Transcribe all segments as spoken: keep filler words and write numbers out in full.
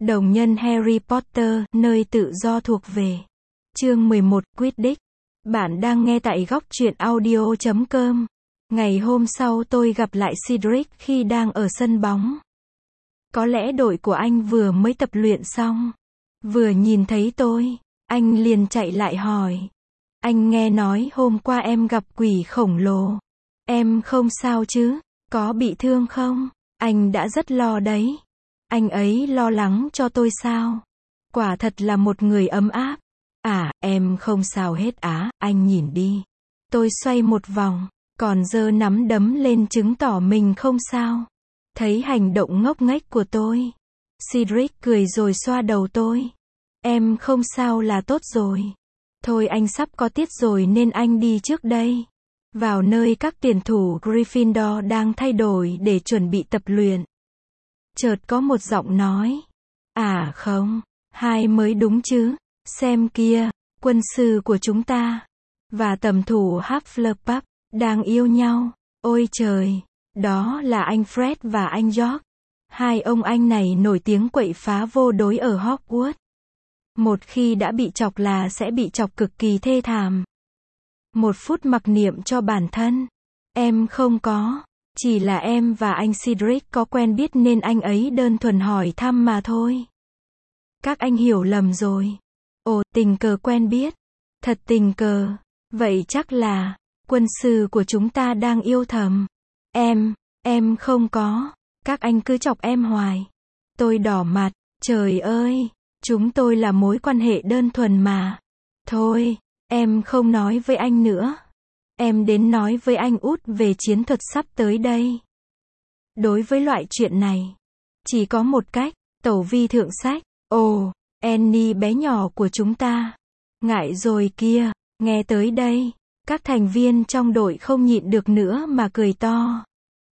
Đồng nhân Harry Potter, nơi tự do thuộc về. Chương mười một, Quidditch. Bạn đang nghe tại góc truyện audio chấm com. Ngày hôm sau tôi gặp lại Cedric khi đang ở sân bóng. Có lẽ đội của anh vừa mới tập luyện xong. Vừa nhìn thấy tôi, anh liền chạy lại hỏi. Anh nghe nói hôm qua em gặp quỷ khổng lồ. Em không sao chứ? Có bị thương không? Anh đã rất lo đấy. Anh ấy lo lắng cho tôi sao? Quả thật là một người ấm áp. À, em không sao hết á, anh nhìn đi. Tôi xoay một vòng, còn giơ nắm đấm lên chứng tỏ mình không sao. Thấy hành động ngốc nghếch của tôi, Cedric cười rồi xoa đầu tôi. Em không sao là tốt rồi. Thôi anh sắp có tiết rồi nên anh đi trước đây. Vào nơi các tuyển thủ Gryffindor đang thay đổi để chuẩn bị tập luyện. Chợt có một giọng nói. À không, hai mới đúng chứ. Xem kia, quân sư của chúng ta và tầm thủ Hufflepuff đang yêu nhau. Ôi trời, đó là anh Fred và anh George. Hai ông anh này nổi tiếng quậy phá vô đối ở Hogwarts. Một khi đã bị chọc là sẽ bị chọc cực kỳ thê thảm. Một phút mặc niệm cho bản thân. Em không có. Chỉ là em và anh Cedric có quen biết nên anh ấy đơn thuần hỏi thăm mà thôi. Các anh hiểu lầm rồi. Ồ, tình cờ quen biết. Thật tình cờ. Vậy chắc là quân sư của chúng ta đang yêu thầm. Em, em không có. Các anh cứ chọc em hoài. Tôi đỏ mặt. Trời ơi, chúng tôi là mối quan hệ đơn thuần mà. Thôi, em không nói với anh nữa. Em đến nói với anh út về chiến thuật sắp tới đây. Đối với loại chuyện này, chỉ có một cách, tẩu vi thượng sách. Ồ, Annie bé nhỏ của chúng ta. Ngại rồi kia, nghe tới đây, các thành viên trong đội không nhịn được nữa mà cười to.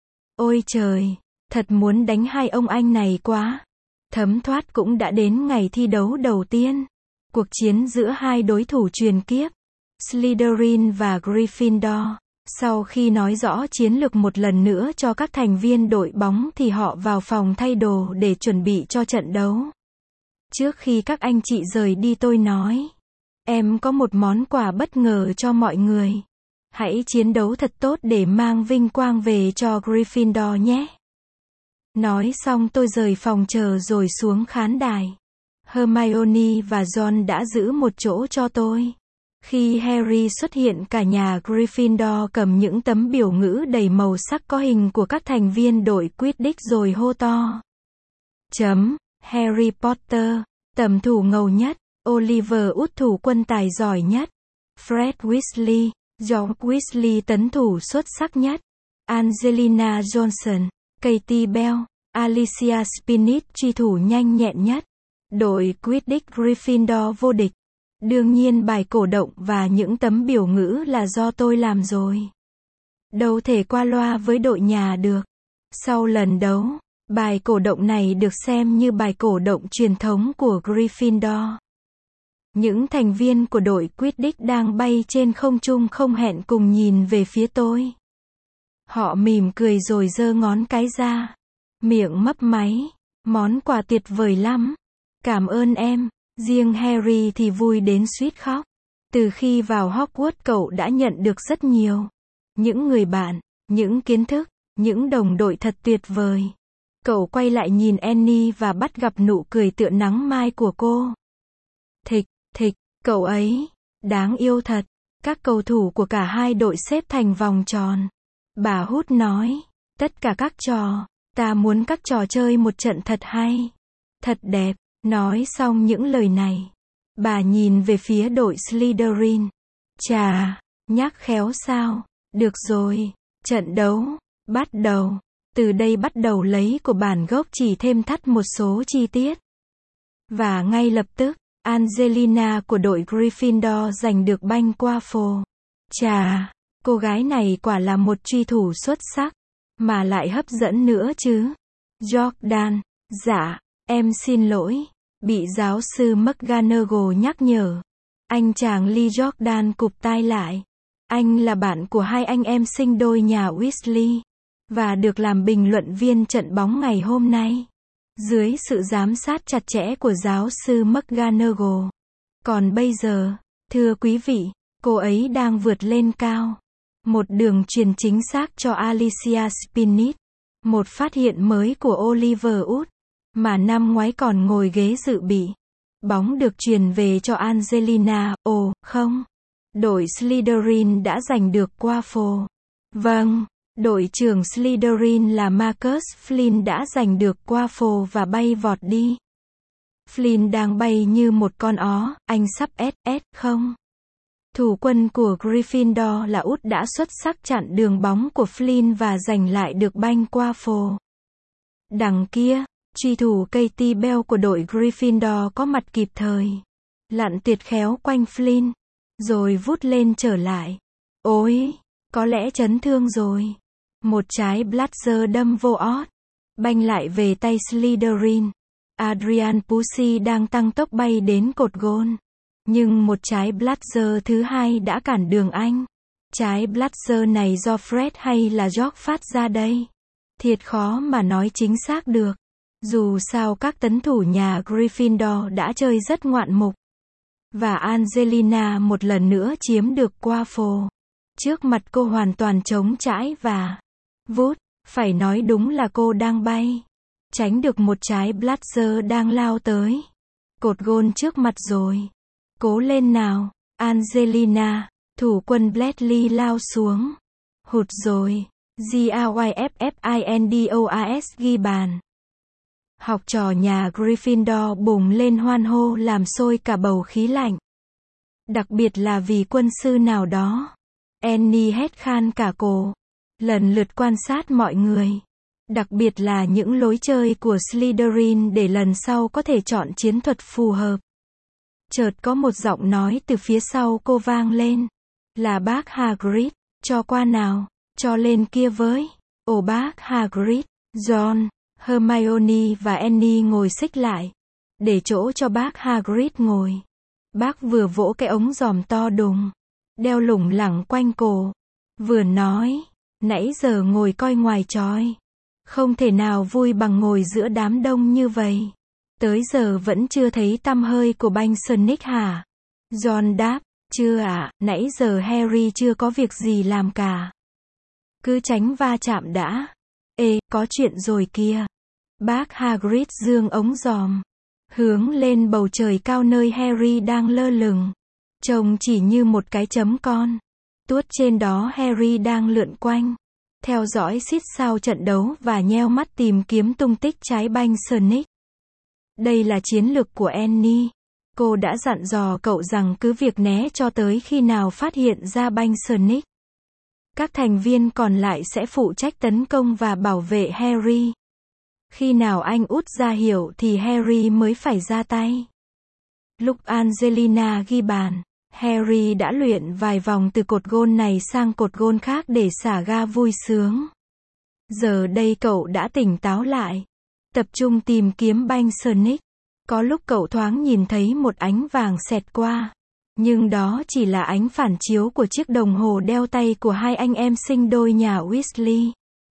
Ôi trời, thật muốn đánh hai ông anh này quá. Thấm thoát cũng đã đến ngày thi đấu đầu tiên. Cuộc chiến giữa hai đối thủ truyền kiếp, Slytherin và Gryffindor. Sau khi nói rõ chiến lược một lần nữa cho các thành viên đội bóng thì họ vào phòng thay đồ để chuẩn bị cho trận đấu. Trước khi các anh chị rời đi tôi nói, em có một món quà bất ngờ cho mọi người. Hãy chiến đấu thật tốt để mang vinh quang về cho Gryffindor nhé. Nói xong tôi rời phòng chờ rồi xuống khán đài. Hermione và Ron đã giữ một chỗ cho tôi. Khi Harry xuất hiện cả nhà Gryffindor cầm những tấm biểu ngữ đầy màu sắc có hình của các thành viên đội Quidditch rồi hô to. Chấm, Harry Potter, tầm thủ ngầu nhất, Oliver út thủ quân tài giỏi nhất, Fred Weasley, George Weasley tấn thủ xuất sắc nhất, Angelina Johnson, Katie Bell, Alicia Spinnet truy thủ nhanh nhẹn nhất. Đội Quidditch Gryffindor vô địch. Đương nhiên bài cổ động và những tấm biểu ngữ là do tôi làm rồi. Đâu thể qua loa với đội nhà được. Sau lần đấu, bài cổ động này được xem như bài cổ động truyền thống của Gryffindor. Những thành viên của đội Quidditch đang bay trên không trung không hẹn cùng nhìn về phía tôi. Họ mỉm cười rồi giơ ngón cái ra. Miệng mấp máy. Món quà tuyệt vời lắm. Cảm ơn em. Riêng Harry thì vui đến suýt khóc. Từ khi vào Hogwarts cậu đã nhận được rất nhiều. Những người bạn, những kiến thức, những đồng đội thật tuyệt vời. Cậu quay lại nhìn Annie và bắt gặp nụ cười tựa nắng mai của cô. Thịch, thịch, cậu ấy, đáng yêu thật. Các cầu thủ của cả hai đội xếp thành vòng tròn. Bà Hút nói, tất cả các trò, ta muốn các trò chơi một trận thật hay, thật đẹp. Nói xong những lời này, bà nhìn về phía đội Slytherin. Chà, nhắc khéo sao? Được rồi, trận đấu, bắt đầu. Từ đây bắt đầu lấy của bản gốc chỉ thêm thắt một số chi tiết. Và ngay lập tức, Angelina của đội Gryffindor giành được banh qua phồ. Chà, cô gái này quả là một truy thủ xuất sắc, mà lại hấp dẫn nữa chứ. Jordan, dạ, em xin lỗi. Bị giáo sư McGonagall nhắc nhở. Anh chàng Lee Jordan cụp tai lại. Anh là bạn của hai anh em sinh đôi nhà Weasley. Và được làm bình luận viên trận bóng ngày hôm nay. dưới sự giám sát chặt chẽ của giáo sư McGonagall. Còn bây giờ, thưa quý vị, cô ấy đang vượt lên cao. Một đường truyền chính xác cho Alicia Spinnet. Một phát hiện mới của Oliver Wood, mà năm ngoái còn ngồi ghế dự bị. Bóng được truyền về cho Angelina. Ồ, không. Đội Slytherin đã giành được Quaffle. Vâng, đội trưởng Slytherin là Marcus Flynn đã giành được Quaffle và bay vọt đi. Flynn đang bay như một con ó, anh sắp ét ét không? Thủ quân của Gryffindor là Út đã xuất sắc chặn đường bóng của Flynn và giành lại được banh Quaffle. Đằng kia, truy thủ Katie Bell của đội Gryffindor có mặt kịp thời. Lặn tuyệt khéo quanh Flynn, rồi vút lên trở lại. Ôi, có lẽ chấn thương rồi. Một trái blaster đâm vô ót. Banh lại về tay Slytherin. Adrian Pussy đang tăng tốc bay đến cột gôn. Nhưng một trái blaster thứ hai đã cản đường anh. Trái blaster này do Fred hay là George phát ra đây? Thiệt khó mà nói chính xác được. Dù sao các tấn thủ nhà Gryffindor đã chơi rất ngoạn mục. Và Angelina một lần nữa chiếm được Quaffle. Trước mặt cô hoàn toàn trống trãi và vút, phải nói đúng là cô đang bay. Tránh được một trái blaster đang lao tới. Cột gôn trước mặt rồi. Cố lên nào, Angelina. Thủ quân Bradley lao xuống. Hụt rồi. G A Y F F I N D O A S ghi bàn. Học trò nhà Gryffindor bùng lên hoan hô làm sôi cả bầu khí lạnh. Đặc biệt là vì quân sư nào đó. Annie hét khan cả cổ. Lần lượt quan sát mọi người. Đặc biệt là những lối chơi của Slytherin để lần sau có thể chọn chiến thuật phù hợp. Chợt có một giọng nói từ phía sau cô vang lên. Là bác Hagrid, cho qua nào, cho lên kia với. Ồ bác Hagrid, John, Hermione và Annie ngồi xích lại. Để chỗ cho bác Hagrid ngồi. Bác vừa vỗ cái ống giòm to đùng. Đeo lủng lẳng quanh cổ. Vừa nói, nãy giờ ngồi coi ngoài chói. Không thể nào vui bằng ngồi giữa đám đông như vậy. Tới giờ vẫn chưa thấy tăm hơi của banh Sonic hả? John đáp, chưa ạ, à, nãy giờ Harry chưa có việc gì làm cả. Cứ tránh va chạm đã. Ê, có chuyện rồi kia. Bác Hagrid giương ống giòm. Hướng lên bầu trời cao nơi Harry đang lơ lửng. Trông chỉ như một cái chấm con. Tuốt trên đó Harry đang lượn quanh. Theo dõi xít sao trận đấu và nheo mắt tìm kiếm tung tích trái banh Sonic. Đây là chiến lược của Annie. Cô đã dặn dò cậu rằng cứ việc né cho tới khi nào phát hiện ra banh Sonic. Các thành viên còn lại sẽ phụ trách tấn công và bảo vệ Harry. Khi nào anh út ra hiệu thì Harry mới phải ra tay. Lúc Angelina ghi bàn, Harry đã luyện vài vòng từ cột gôn này sang cột gôn khác để xả ga vui sướng. Giờ đây cậu đã tỉnh táo lại. Tập trung tìm kiếm banh Sonic. Có lúc cậu thoáng nhìn thấy một ánh vàng xẹt qua. Nhưng đó chỉ là ánh phản chiếu của chiếc đồng hồ đeo tay của hai anh em sinh đôi nhà Weasley.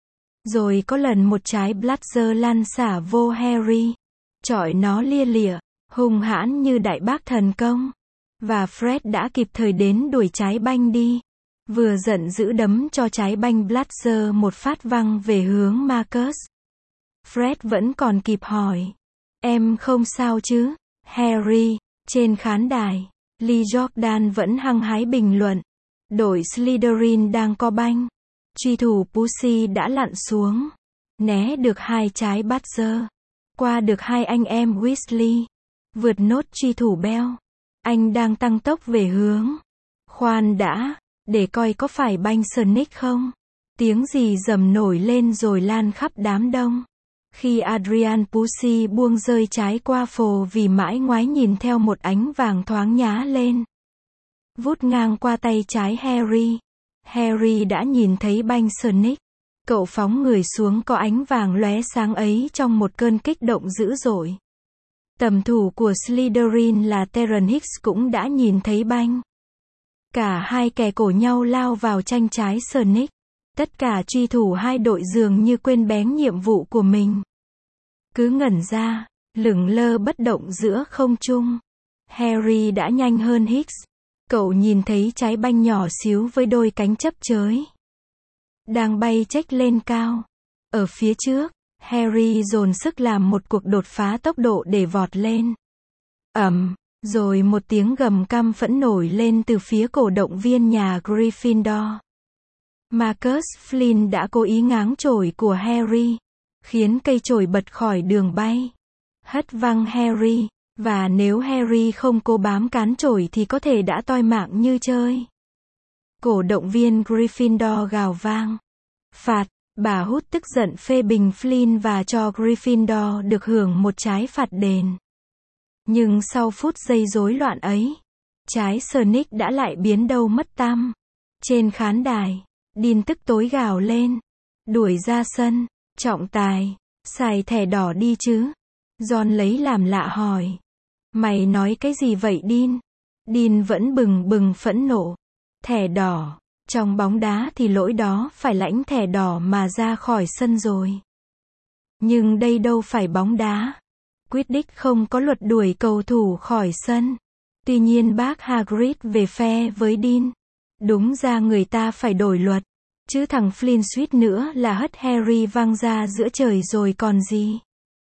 Rồi có lần một trái blaster lăn xả vô Harry. Chọi nó lia lịa, hung hãn như đại bác thần công. Và Fred đã kịp thời đến đuổi trái banh đi. Vừa giận dữ đấm cho trái banh blaster một phát văng về hướng Marcus. Fred vẫn còn kịp hỏi. Em không sao chứ, Harry? Trên khán đài, Lee Jordan vẫn hăng hái bình luận. Đội Slytherin đang co banh. Truy thủ Pussy đã lặn xuống. Né được hai trái Badger. Qua được hai anh em Weasley. Vượt nốt truy thủ Bell. Anh đang tăng tốc về hướng. Khoan đã, để coi có phải banh Sonic không? Tiếng gì rầm nổi lên rồi lan khắp đám đông. Khi Adrian Pussy buông rơi trái Quaffle vì mãi ngoái nhìn theo một ánh vàng thoáng nhá lên. Vút ngang qua tay trái Harry. Harry đã nhìn thấy banh Sonic. Cậu phóng người xuống có ánh vàng lóe sáng ấy trong một cơn kích động dữ dội. Tầm thủ của Slytherin là Terence Hicks cũng đã nhìn thấy banh. Cả hai kè cổ nhau lao vào tranh trái Sonic. Tất cả truy thủ hai đội dường như quên bén nhiệm vụ của mình. cứ ngẩn ra, lửng lơ bất động giữa không trung. Harry đã nhanh hơn Hicks. Cậu nhìn thấy trái banh nhỏ xíu với đôi cánh chớp chới đang bay chếch lên cao. Ở phía trước, Harry dồn sức làm một cuộc đột phá tốc độ để vọt lên. Ầm, rồi một tiếng gầm căm phẫn nổi lên từ phía cổ động viên nhà Gryffindor. Marcus Flynn đã cố ý ngáng chổi của Harry, khiến cây chổi bật khỏi đường bay, hất văng Harry, và nếu Harry không cố bám cán chổi thì có thể đã toi mạng như chơi. Cổ động viên Gryffindor gào vang. Phạt, bà Hút tức giận phê bình Flynn và cho Gryffindor được hưởng một trái phạt đền. Nhưng sau phút giây rối loạn ấy, trái Sonic đã lại biến đâu mất tăm. Trên khán đài, Dean tức tối gào lên. Đuổi ra sân, trọng tài, xài thẻ đỏ đi chứ. Ron lấy làm lạ hỏi. Mày nói cái gì vậy Dean? Dean vẫn bừng bừng phẫn nộ. Thẻ đỏ, trong bóng đá thì lỗi đó phải lãnh thẻ đỏ mà ra khỏi sân rồi. Nhưng đây đâu phải bóng đá. Quidditch không có luật đuổi cầu thủ khỏi sân. Tuy nhiên bác Hagrid về phe với Dean. Đúng ra người ta phải đổi luật. Chứ thằng Flynn suýt nữa là hất Harry văng ra giữa trời rồi còn gì.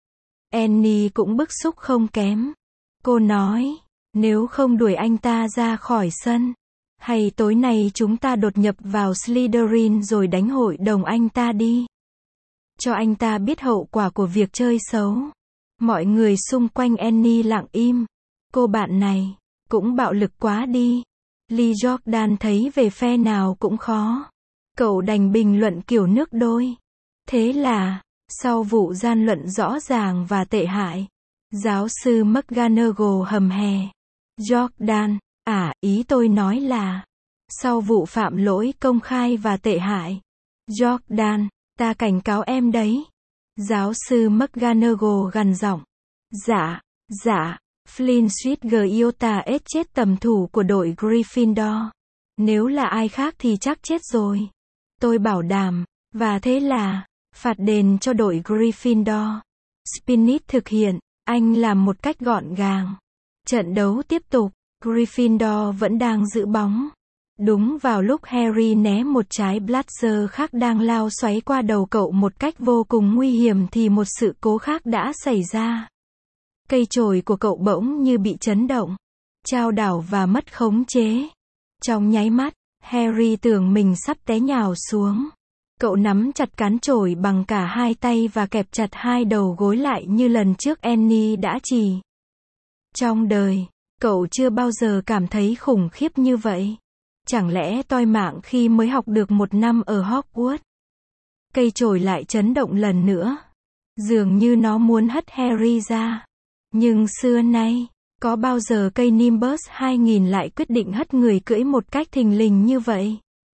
Annie cũng bức xúc không kém. Cô nói, nếu không đuổi anh ta ra khỏi sân, hay tối nay chúng ta đột nhập vào Slytherin rồi đánh hội đồng anh ta đi. Cho anh ta biết hậu quả của việc chơi xấu. Mọi người xung quanh Annie lặng im. Cô bạn này, cũng bạo lực quá đi. Lee Jordan thấy về phe nào cũng khó. Cậu đành bình luận kiểu nước đôi. Thế là, sau vụ gian luận rõ ràng và tệ hại, giáo sư McGonagall hầm hè. Jordan, à, ý tôi nói là, sau vụ phạm lỗi công khai và tệ hại. Jordan, ta cảnh cáo em đấy. Giáo sư McGonagall gằn giọng. Dạ, dạ, Flynn suýt Giota ết chết tầm thủ của đội Gryffindor. Nếu là ai khác thì chắc chết rồi. Tôi bảo đảm, và thế là, phạt đền cho đội Gryffindor. Spinnet thực hiện, anh làm một cách gọn gàng. Trận đấu tiếp tục, Gryffindor vẫn đang giữ bóng. Đúng vào lúc Harry né một trái blaster khác đang lao xoáy qua đầu cậu một cách vô cùng nguy hiểm thì một sự cố khác đã xảy ra. Cây chổi của cậu bỗng như bị chấn động, chao đảo và mất khống chế. Trong nháy mắt, Harry tưởng mình sắp té nhào xuống. Cậu nắm chặt cán chổi bằng cả hai tay và kẹp chặt hai đầu gối lại như lần trước Annie đã chỉ. Trong đời, cậu chưa bao giờ cảm thấy khủng khiếp như vậy. Chẳng lẽ toi mạng khi mới học được một năm ở Hogwarts? Cây chổi lại chấn động lần nữa. Dường như nó muốn hất Harry ra. Nhưng xưa nay, có bao giờ cây Nimbus hai nghìn lại quyết định hất người cưỡi một cách thình lình như vậy?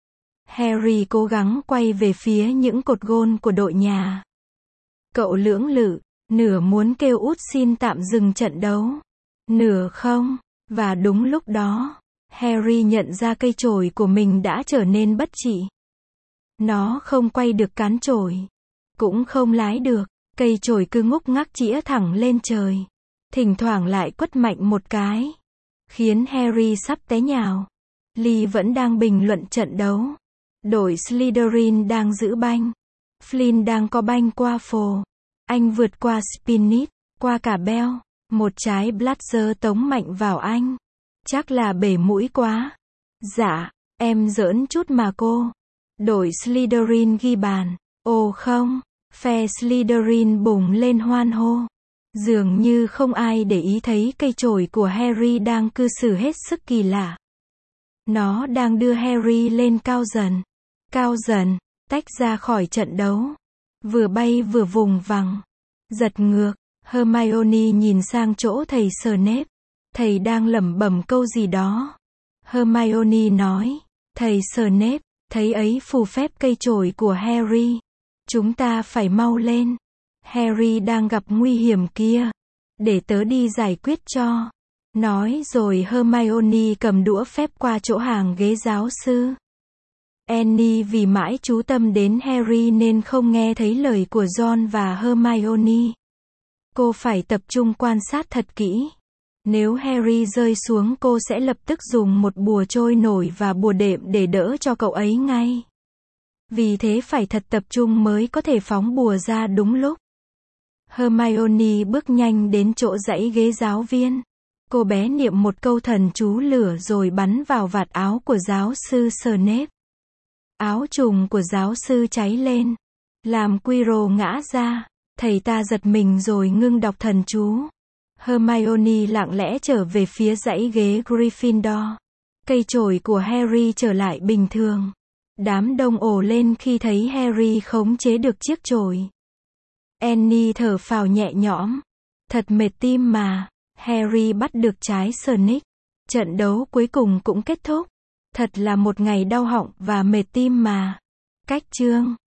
Harry cố gắng quay về phía những cột gôn của đội nhà. Cậu lưỡng lự, nửa muốn kêu út xin tạm dừng trận đấu, nửa không. Và đúng lúc đó, Harry nhận ra cây chổi của mình đã trở nên bất trị. Nó không quay được cán chổi, cũng không lái được, cây chổi cứ ngúc ngắc chĩa thẳng lên trời. Thỉnh thoảng lại quất mạnh một cái, khiến Harry sắp té nhào. Lee vẫn đang bình luận trận đấu. Đội Slytherin đang giữ banh. Flynn đang có banh qua phồ. Anh vượt qua Spinnet, qua cả Bell. Một trái blaster tống mạnh vào anh. Chắc là bể mũi quá. Dạ, em giỡn chút mà cô. Đội Slytherin ghi bàn. Ồ không, phe Slytherin bùng lên hoan hô. Dường như không ai để ý thấy cây chổi của Harry đang cư xử hết sức kỳ lạ. Nó đang đưa Harry lên cao dần, cao dần, tách ra khỏi trận đấu. Vừa bay vừa vùng vằng. Giật ngược, Hermione nhìn sang chỗ thầy Snape. Thầy đang lẩm bẩm câu gì đó. Hermione nói, thầy Snape, thấy ấy phù phép cây chổi của Harry. Chúng ta phải mau lên. Harry đang gặp nguy hiểm kia. Để tớ đi giải quyết cho. Nói rồi Hermione cầm đũa phép qua chỗ hàng ghế giáo sư. Annie vì mãi chú tâm đến Harry nên không nghe thấy lời của Ron và Hermione. Cô phải tập trung quan sát thật kỹ. Nếu Harry rơi xuống cô sẽ lập tức dùng một bùa trôi nổi và bùa đệm để đỡ cho cậu ấy ngay. Vì thế phải thật tập trung mới có thể phóng bùa ra đúng lúc. Hermione bước nhanh đến chỗ dãy ghế giáo viên. Cô bé niệm một câu thần chú lửa rồi bắn vào vạt áo của giáo sư Snape. Áo trùng của giáo sư cháy lên, làm Quirrell ngã ra. Thầy ta giật mình rồi ngưng đọc thần chú. Hermione lặng lẽ trở về phía dãy ghế Gryffindor. Cây chổi của Harry trở lại bình thường. Đám đông ồ lên khi thấy Harry khống chế được chiếc chổi. Annie thở phào nhẹ nhõm. Thật mệt tim mà. Harry bắt được trái Snake. Trận đấu cuối cùng cũng kết thúc. Thật là một ngày đau họng và mệt tim mà. Cách chương